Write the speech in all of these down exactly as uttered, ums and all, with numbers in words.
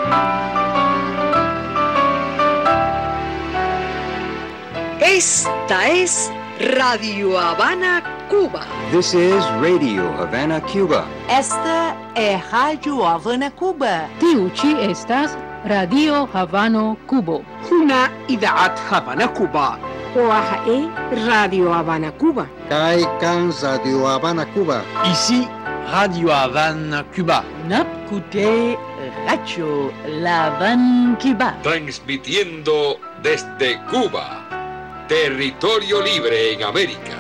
Esta es Radio Habana, Cuba. This is Radio Havana, Cuba. Esta é Rádio Havana, Cuba. Tiuchi estas Radio Havano, Cuba. هنا إذاعة هافانا كوبا. وهي راديو هافانا كوبا. Kai kan Radio Havana, Cuba. Ici, Radio Havana, Cuba. Napkute Radio La Habana, Cuba. Transmitiendo desde Cuba, territorio libre en América.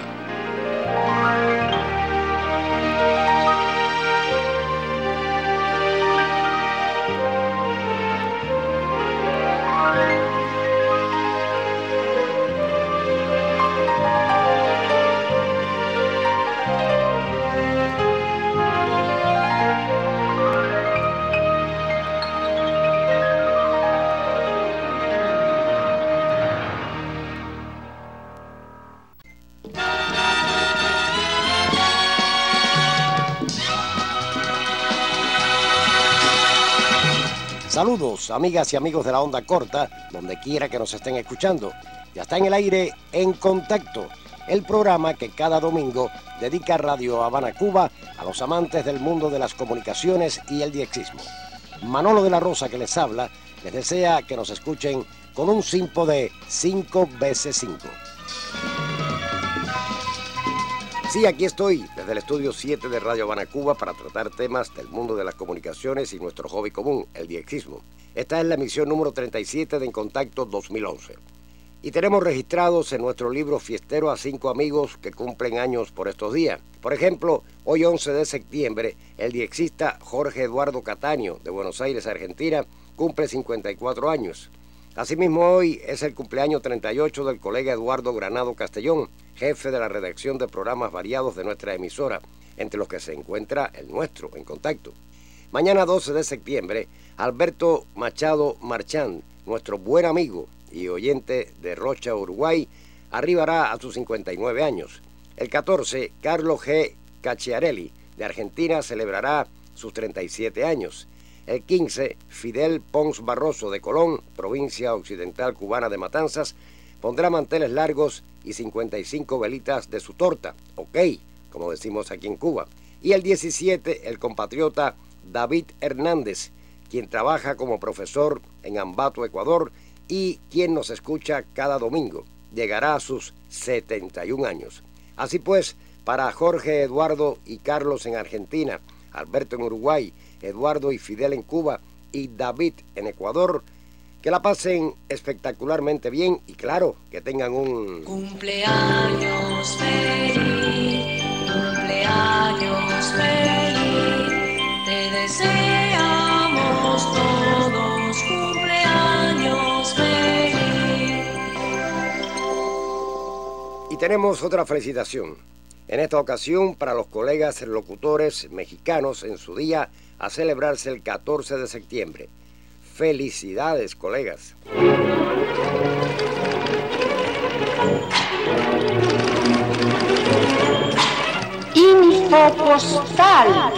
Saludos, amigas y amigos de la onda corta, donde quiera que nos estén escuchando. Ya está en el aire En Contacto, el programa que cada domingo dedica Radio Habana, Cuba, a los amantes del mundo de las comunicaciones y el diexismo. Manolo de la Rosa, que les habla, les desea que nos escuchen con un simpo de cinco veces cinco. Sí, aquí estoy, desde el estudio siete de Radio Habana, Cuba, para tratar temas del mundo de las comunicaciones y nuestro hobby común, el diexismo. Esta es la emisión número treinta y siete de En Contacto dos mil once. Y tenemos registrados en nuestro libro fiestero a cinco amigos que cumplen años por estos días. Por ejemplo, hoy once de septiembre, el diexista Jorge Eduardo Cataño, de Buenos Aires, Argentina, cumple cincuenta y cuatro años. Asimismo, hoy es el cumpleaños treinta y ocho del colega Eduardo Granado Castellón, jefe de la redacción de programas variados de nuestra emisora, entre los que se encuentra el nuestro, En Contacto. Mañana doce de septiembre, Alberto Machado Marchán, nuestro buen amigo y oyente de Rocha, Uruguay, arribará a sus cincuenta y nueve años. El catorce, Carlos G. Cacciarelli, de Argentina, celebrará sus treinta y siete años. El quince, Fidel Pons Barroso, de Colón, provincia occidental cubana de Matanzas, pondrá manteles largos y cincuenta y cinco velitas de su torta, ok, como decimos aquí en Cuba. Y el diecisiete, el compatriota David Hernández, quien trabaja como profesor en Ambato, Ecuador, y quien nos escucha cada domingo. Llegará a sus setenta y un años. Así pues, para Jorge, Eduardo y Carlos en Argentina, Alberto en Uruguay, Eduardo y Fidel en Cuba y David en Ecuador, que la pasen espectacularmente bien y claro, que tengan un... Cumpleaños feliz, cumpleaños feliz, te deseamos todos cumpleaños feliz. Y tenemos otra felicitación, en esta ocasión para los colegas locutores mexicanos en su día a celebrarse el catorce de septiembre. Felicidades, colegas. Info postal.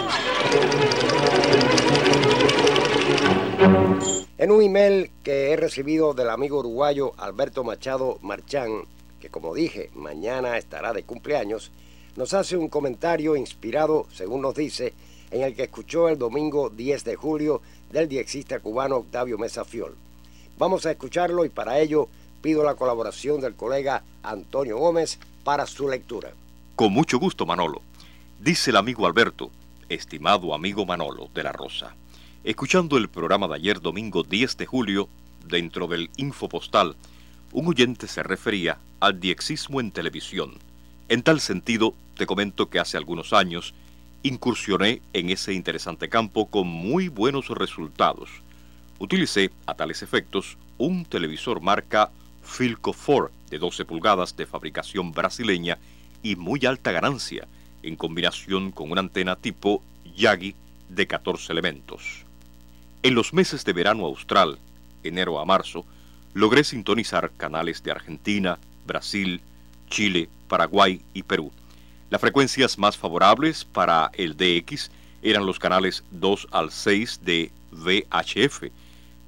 En un email que he recibido del amigo uruguayo Alberto Machado Marchán, que como dije, mañana estará de cumpleaños, nos hace un comentario inspirado, según nos dice, en el que escuchó el domingo diez de julio del diexista cubano Octavio Mesa Fiol. Vamos a escucharlo y para ello pido la colaboración del colega Antonio Gómez para su lectura. Con mucho gusto, Manolo. Dice el amigo Alberto, estimado amigo Manolo de la Rosa, escuchando el programa de ayer domingo diez de julio, dentro del Info Postal, un oyente se refería al diexismo en televisión. En tal sentido, te comento que hace algunos años incursioné en ese interesante campo con muy buenos resultados. Utilicé, a tales efectos, un televisor marca Philco cuatro de doce pulgadas de fabricación brasileña y muy alta ganancia, en combinación con una antena tipo Yagi de catorce elementos. En los meses de verano austral, enero a marzo, logré sintonizar canales de Argentina, Brasil, Chile, Paraguay y Perú. Las frecuencias más favorables para el D X eran los canales dos al seis de V H F,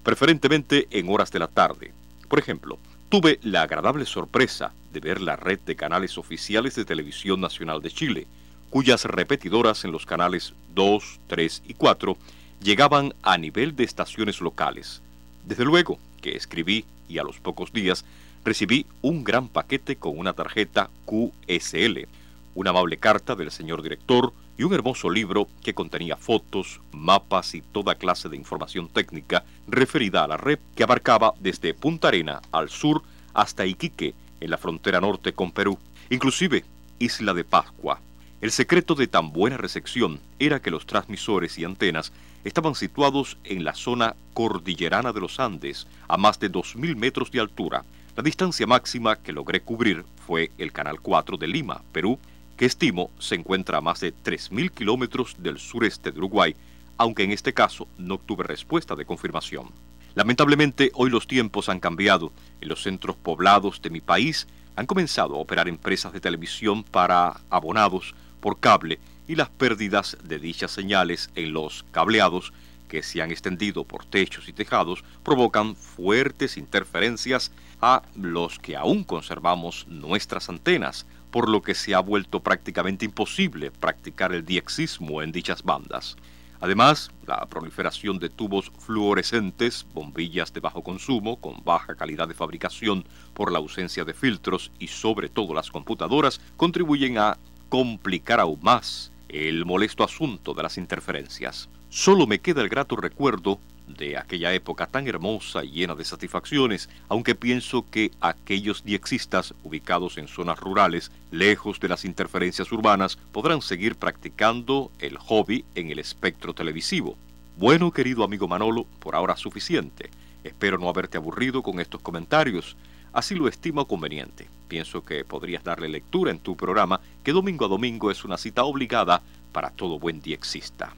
preferentemente en horas de la tarde. Por ejemplo, tuve la agradable sorpresa de ver la red de canales oficiales de Televisión Nacional de Chile, cuyas repetidoras en los canales dos, tres y cuatro llegaban a nivel de estaciones locales. Desde luego que escribí y a los pocos días recibí un gran paquete con una tarjeta Q S L, una amable carta del señor director y un hermoso libro que contenía fotos, mapas y toda clase de información técnica referida a la red que abarcaba desde Punta Arena al sur hasta Iquique, en la frontera norte con Perú, inclusive Isla de Pascua. El secreto de tan buena recepción era que los transmisores y antenas estaban situados en la zona cordillerana de los Andes, a más de dos mil metros de altura. La distancia máxima que logré cubrir fue el Canal cuatro de Lima, Perú, que estimo se encuentra a más de tres mil kilómetros del sureste de Uruguay, aunque en este caso no obtuve respuesta de confirmación. Lamentablemente, hoy los tiempos han cambiado. En los centros poblados de mi país han comenzado a operar empresas de televisión para abonados por cable y las pérdidas de dichas señales en los cableados que se han extendido por techos y tejados provocan fuertes interferencias a los que aún conservamos nuestras antenas, por lo que se ha vuelto prácticamente imposible practicar el diexismo en dichas bandas. Además, la proliferación de tubos fluorescentes, bombillas de bajo consumo, con baja calidad de fabricación por la ausencia de filtros y sobre todo las computadoras, contribuyen a complicar aún más el molesto asunto de las interferencias. Solo me queda el grato recuerdo de aquella época tan hermosa y llena de satisfacciones, aunque pienso que aquellos diexistas ubicados en zonas rurales, lejos de las interferencias urbanas, podrán seguir practicando el hobby en el espectro televisivo. Bueno, querido amigo Manolo, por ahora suficiente. Espero no haberte aburrido con estos comentarios. Así lo estimo conveniente. Pienso que podrías darle lectura en tu programa, que domingo a domingo es una cita obligada para todo buen diexista.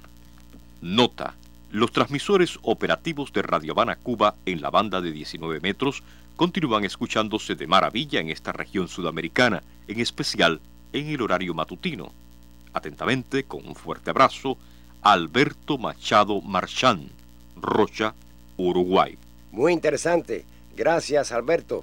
Nota: los transmisores operativos de Radio Habana Cuba en la banda de diecinueve metros continúan escuchándose de maravilla en esta región sudamericana, en especial en el horario matutino. Atentamente, con un fuerte abrazo, Alberto Machado Marchán, Rocha, Uruguay. Muy interesante. Gracias, Alberto.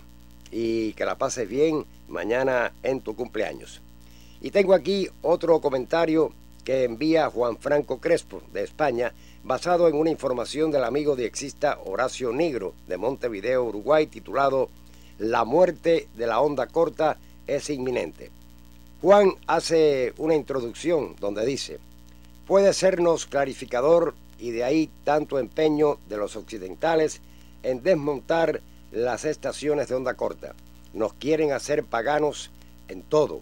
Y que la pases bien mañana en tu cumpleaños. Y tengo aquí otro comentario que envía Juan Franco Crespo, de España, basado en una información del amigo diexista Horacio Nigro, de Montevideo, Uruguay, titulado La muerte de la onda corta es inminente. Juan hace una introducción donde dice: puede sernos clarificador y de ahí tanto empeño de los occidentales en desmontar las estaciones de onda corta. Nos quieren hacer paganos en todo,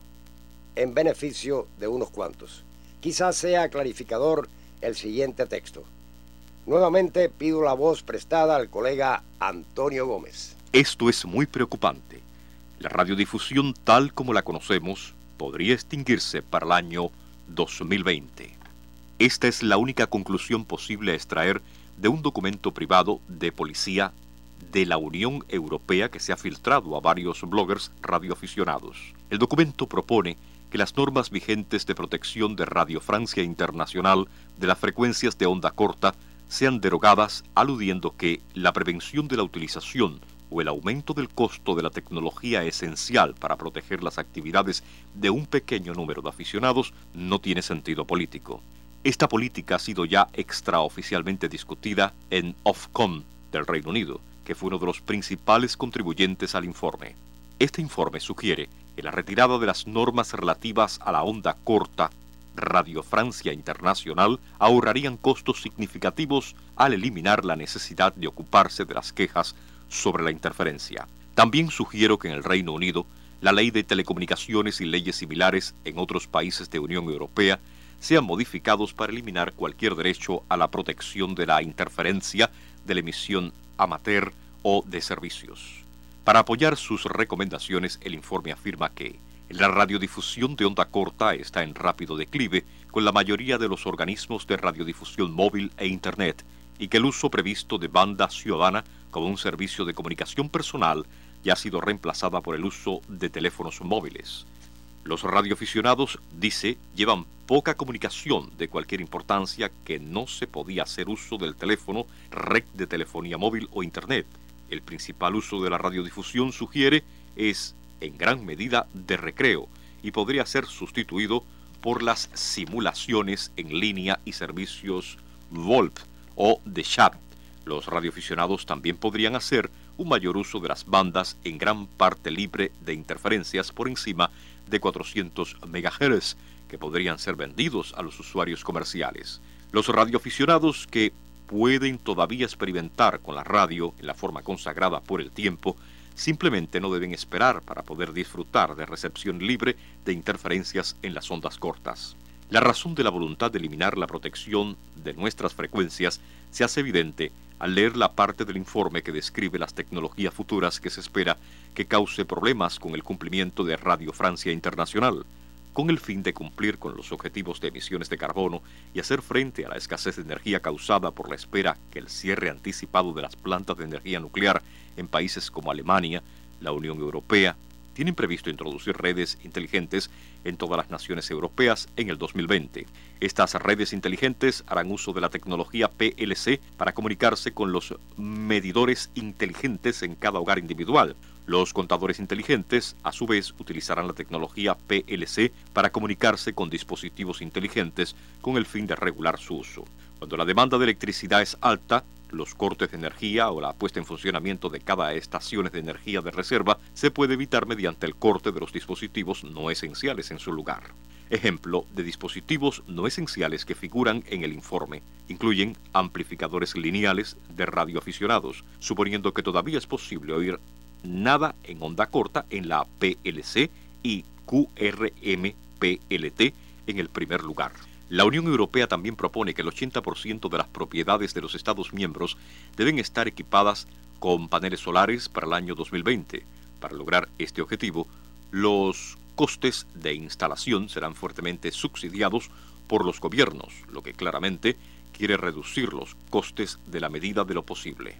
en beneficio de unos cuantos. Quizás sea clarificador el siguiente texto. Nuevamente pido la voz prestada al colega Antonio Gómez. Esto es muy preocupante. La radiodifusión tal como la conocemos podría extinguirse para el año dos mil veinte. Esta es la única conclusión posible a extraer de un documento privado de policía de la Unión Europea que se ha filtrado a varios bloggers radioaficionados. El documento propone que las normas vigentes de protección de Radio Francia Internacional de las frecuencias de onda corta sean derogadas, aludiendo que la prevención de la utilización o el aumento del costo de la tecnología esencial para proteger las actividades de un pequeño número de aficionados no tiene sentido político. Esta política ha sido ya extraoficialmente discutida en Ofcom del Reino Unido, que fue uno de los principales contribuyentes al informe. Este informe sugiere que la retirada de las normas relativas a la onda corta Radio Francia Internacional ahorrarían costos significativos al eliminar la necesidad de ocuparse de las quejas sobre la interferencia. También sugiero que en el Reino Unido la ley de telecomunicaciones y leyes similares en otros países de Unión Europea sean modificados para eliminar cualquier derecho a la protección de la interferencia de la emisión amateur o de servicios. Para apoyar sus recomendaciones, el informe afirma que la radiodifusión de onda corta está en rápido declive con la mayoría de los organismos de radiodifusión móvil e Internet, y que el uso previsto de banda ciudadana como un servicio de comunicación personal ya ha sido reemplazada por el uso de teléfonos móviles. Los radioaficionados, dice, llevan poca comunicación de cualquier importancia que no se podía hacer uso del teléfono, red de telefonía móvil o internet. El principal uso de la radiodifusión, sugiere, es en gran medida de recreo y podría ser sustituido por las simulaciones en línea y servicios V O L P o de chat. Los radioaficionados también podrían hacer un mayor uso de las bandas en gran parte libre de interferencias por encima de cuatrocientos megahertz que podrían ser vendidos a los usuarios comerciales. Los radioaficionados que pueden todavía experimentar con la radio en la forma consagrada por el tiempo simplemente no deben esperar para poder disfrutar de recepción libre de interferencias en las ondas cortas. La razón de la voluntad de eliminar la protección de nuestras frecuencias se hace evidente al leer la parte del informe que describe las tecnologías futuras que se espera que cause problemas con el cumplimiento de Radio Francia Internacional, con el fin de cumplir con los objetivos de emisiones de carbono y hacer frente a la escasez de energía causada por la espera que el cierre anticipado de las plantas de energía nuclear en países como Alemania, la Unión Europea, tienen previsto introducir redes inteligentes en todas las naciones europeas en el dos mil veinte. Estas redes inteligentes harán uso de la tecnología P L C para comunicarse con los medidores inteligentes en cada hogar individual. Los contadores inteligentes, a su vez, utilizarán la tecnología P L C para comunicarse con dispositivos inteligentes con el fin de regular su uso. Cuando la demanda de electricidad es alta, los cortes de energía o la puesta en funcionamiento de cada estación de energía de reserva se puede evitar mediante el corte de los dispositivos no esenciales en su lugar. Ejemplo de dispositivos no esenciales que figuran en el informe incluyen amplificadores lineales de radioaficionados, suponiendo que todavía es posible oír nada en onda corta en la P L C y Q R M P L T en el primer lugar. La Unión Europea también propone que el ochenta por ciento de las propiedades de los Estados miembros deben estar equipadas con paneles solares para el año dos mil veinte. Para lograr este objetivo, los costes de instalación serán fuertemente subsidiados por los gobiernos, lo que claramente quiere reducir los costes de la medida de lo posible.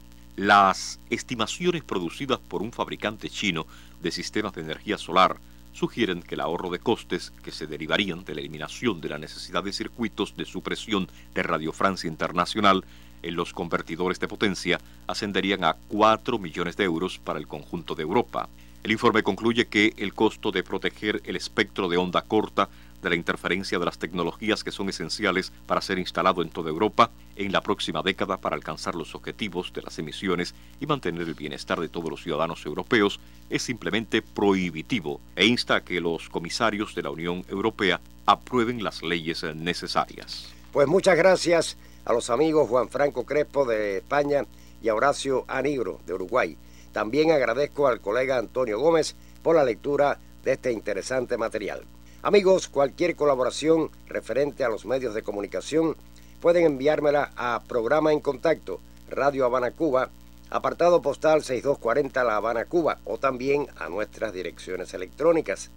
Las estimaciones producidas por un fabricante chino de sistemas de energía solar sugieren que el ahorro de costes que se derivarían de la eliminación de la necesidad de circuitos de supresión de Radio Francia Internacional en los convertidores de potencia ascenderían a cuatro millones de euros para el conjunto de Europa. El informe concluye que el costo de proteger el espectro de onda corta de la interferencia de las tecnologías que son esenciales para ser instalado en toda Europa en la próxima década para alcanzar los objetivos de las emisiones y mantener el bienestar de todos los ciudadanos europeos es simplemente prohibitivo e insta a que los comisarios de la Unión Europea aprueben las leyes necesarias. Pues muchas gracias a los amigos Juan Franco Crespo de España y a Horacio Anigro de Uruguay. También agradezco al colega Antonio Gómez por la lectura de este interesante material. Amigos, cualquier colaboración referente a los medios de comunicación pueden enviármela a Programa en Contacto, Radio Habana Cuba, apartado postal sesenta y dos cuarenta La Habana, Cuba, o también a nuestras direcciones electrónicas,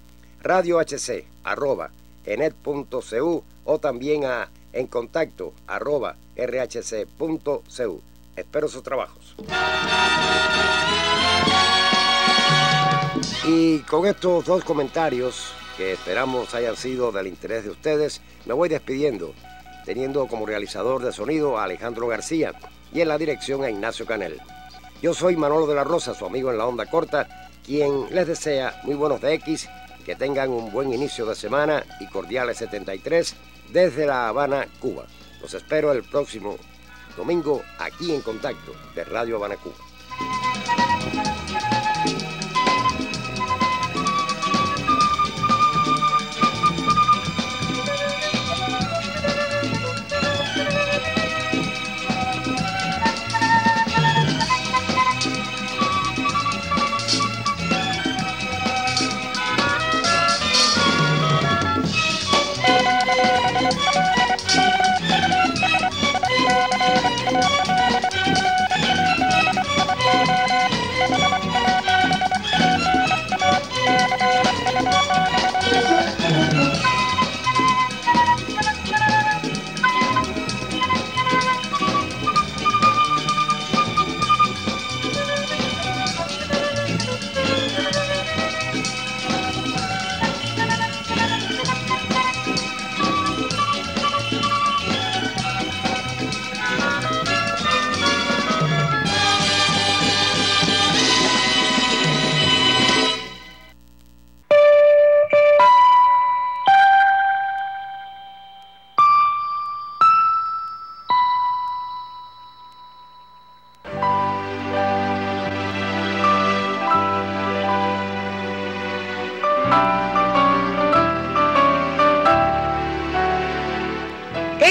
radiohc arroba enet punto cu o también a en contacto arroba rhc punto cu. Espero sus trabajos. Y con estos dos comentarios, que esperamos hayan sido del interés de ustedes, me voy despidiendo, teniendo como realizador de sonido a Alejandro García y en la dirección a Ignacio Canel. Yo soy Manolo de la Rosa, su amigo en la onda corta, quien les desea muy buenos de X, que tengan un buen inicio de semana y cordiales setenta y tres desde La Habana, Cuba. Los espero el próximo domingo aquí en Contacto de Radio Habana, Cuba.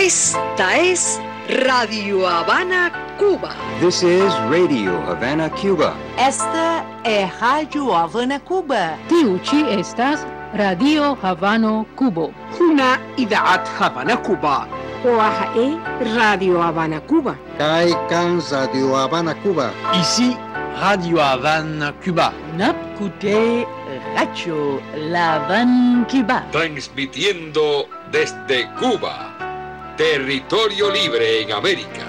Esta es Radio Habana, Cuba. This is Radio Havana, Cuba. Esta é Rádio Havana, Cuba. Tiuchi estas Radio Havano, Cuba. هنا إذاعة هافانا كوبا. وهي راديو هافانا كوبا. Kai Kan Radio Habana, Cuba. Ici, Radio Havana, Cuba. Napkute Radio La Habana, Cuba. Transmitiendo desde Cuba, territorio libre en América.